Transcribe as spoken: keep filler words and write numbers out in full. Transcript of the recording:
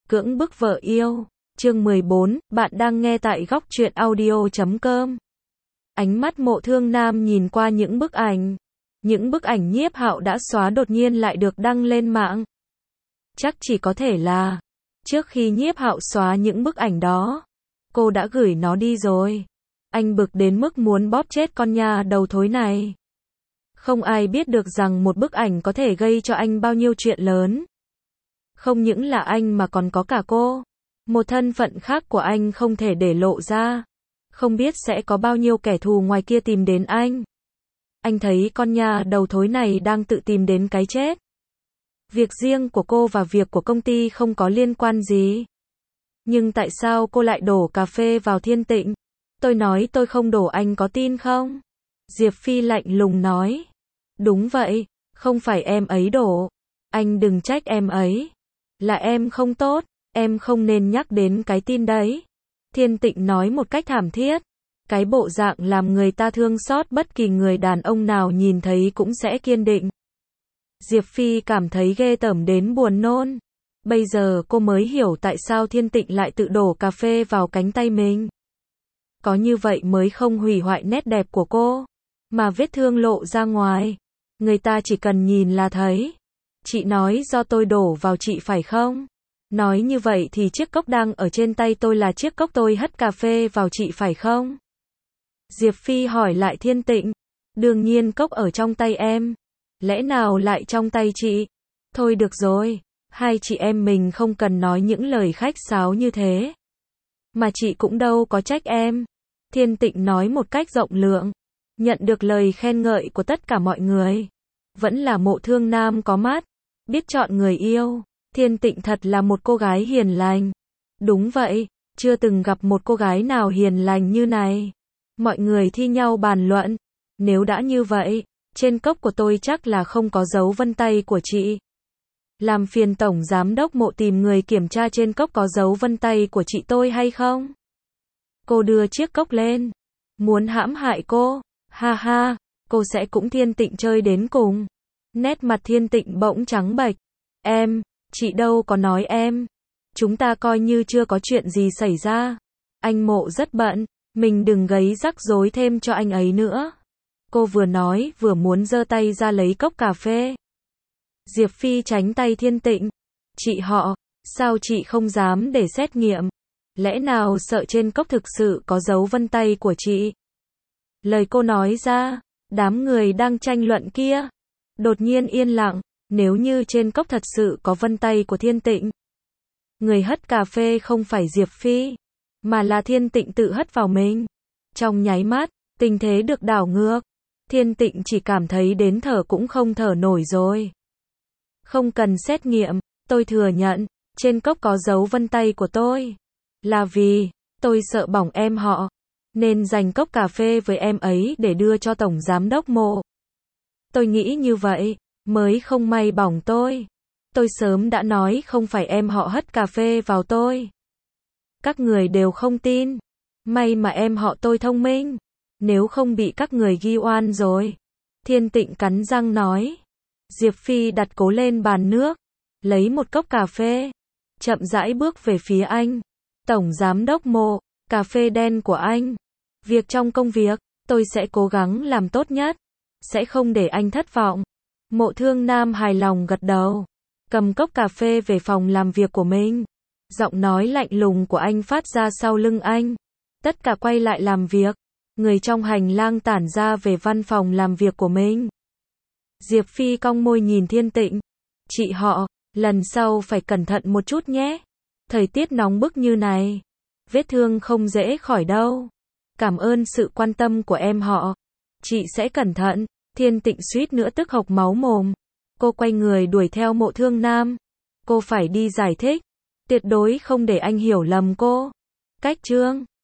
Cưỡng bức vợ yêu. Chương mười bốn, bạn đang nghe tại góc truyện audio chấm com. Ánh mắt Mộ Thương Nam nhìn qua những bức ảnh. Những bức ảnh Nhiếp Hạo đã xóa đột nhiên lại được đăng lên mạng. Chắc chỉ có thể là, trước khi Nhiếp Hạo xóa những bức ảnh đó, cô đã gửi nó đi rồi. Anh bực đến mức muốn bóp chết con nhà đầu thối này. Không ai biết được rằng một bức ảnh có thể gây cho anh bao nhiêu chuyện lớn. Không những là anh mà còn có cả cô. Một thân phận khác của anh không thể để lộ ra. Không biết sẽ có bao nhiêu kẻ thù ngoài kia tìm đến anh. Anh thấy con nhà đầu thối này đang tự tìm đến cái chết. Việc riêng của cô và việc của công ty không có liên quan gì. Nhưng tại sao cô lại đổ cà phê vào Thiên Tịnh? Tôi nói tôi không đổ, anh có tin không? Diệp Phi lạnh lùng nói. Đúng vậy, không phải em ấy đổ. Anh đừng trách em ấy. Là em không tốt, em không nên nhắc đến cái tin đấy. Thiên Tịnh nói một cách thảm thiết. Cái bộ dạng làm người ta thương xót, bất kỳ người đàn ông nào nhìn thấy cũng sẽ kiên định. Diệp Phi cảm thấy ghê tởm đến buồn nôn. Bây giờ cô mới hiểu tại sao Thiên Tịnh lại tự đổ cà phê vào cánh tay mình. Có như vậy mới không hủy hoại nét đẹp của cô. Mà vết thương lộ ra ngoài, người ta chỉ cần nhìn là thấy. Chị nói do tôi đổ vào chị phải không? Nói như vậy thì chiếc cốc đang ở trên tay tôi là chiếc cốc tôi hất cà phê vào chị phải không? Diệp Phi hỏi lại Thiên Tịnh. Đương nhiên cốc ở trong tay em. Lẽ nào lại trong tay chị? Thôi được rồi, hai chị em mình không cần nói những lời khách sáo như thế. Mà chị cũng đâu có trách em. Thiên Tịnh nói một cách rộng lượng. Nhận được lời khen ngợi của tất cả mọi người. Vẫn là Mộ Thương Nam có mắt, biết chọn người yêu. Thiên Tịnh thật là một cô gái hiền lành. Đúng vậy, chưa từng gặp một cô gái nào hiền lành như này. Mọi người thi nhau bàn luận. Nếu đã như vậy, trên cốc của tôi chắc là không có dấu vân tay của chị. Làm phiền Tổng Giám đốc Mộ tìm người kiểm tra trên cốc có dấu vân tay của chị tôi hay không? Cô đưa chiếc cốc lên. Muốn hãm hại cô? Ha ha, cô sẽ cũng Thiên Tịnh chơi đến cùng. Nét mặt Thiên Tịnh bỗng trắng bệch. Em, chị đâu có nói em. Chúng ta coi như chưa có chuyện gì xảy ra. Anh Mộ rất bận, mình đừng gây rắc rối thêm cho anh ấy nữa. Cô vừa nói vừa muốn giơ tay ra lấy cốc cà phê. Diệp Phi tránh tay Thiên Tịnh. Chị họ, sao chị không dám để xét nghiệm? Lẽ nào sợ trên cốc thực sự có dấu vân tay của chị? Lời cô nói ra, đám người đang tranh luận kia đột nhiên yên lặng. Nếu như trên cốc thật sự có vân tay của Thiên Tịnh, người hất cà phê không phải Diệp Phi, mà là Thiên Tịnh tự hất vào mình. Trong nháy mắt, tình thế được đảo ngược. Thiên Tịnh chỉ cảm thấy đến thở cũng không thở nổi rồi. Không cần xét nghiệm, tôi thừa nhận, trên cốc có dấu vân tay của tôi. Là vì, tôi sợ bỏng em họ, nên dành cốc cà phê với em ấy để đưa cho Tổng Giám đốc Mộ. Tôi nghĩ như vậy, mới không may bỏng tôi. Tôi sớm đã nói không phải em họ hất cà phê vào tôi. Các người đều không tin. May mà em họ tôi thông minh. Nếu không bị các người ghi oan rồi. Thiên Tịnh cắn răng nói. Diệp Phi đặt cố lên bàn nước. Lấy một cốc cà phê. Chậm rãi bước về phía anh. Tổng Giám đốc Mộ, cà phê đen của anh. Việc trong công việc, tôi sẽ cố gắng làm tốt nhất. Sẽ không để anh thất vọng. Mộ Thương Nam hài lòng gật đầu. Cầm cốc cà phê về phòng làm việc của mình. Giọng nói lạnh lùng của anh phát ra sau lưng anh. Tất cả quay lại làm việc. Người trong hành lang tản ra về văn phòng làm việc của mình. Diệp Phi cong môi nhìn Thiên Tịnh. Chị họ, lần sau phải cẩn thận một chút nhé. Thời tiết nóng bức như này. Vết thương không dễ khỏi đâu. Cảm ơn sự quan tâm của em họ. Chị sẽ cẩn thận. Thiên Tịnh suýt nữa tức hộc máu mồm. Cô quay người đuổi theo Mộ Thương Nam. Cô phải đi giải thích. Tuyệt đối không để anh hiểu lầm cô. Cách chương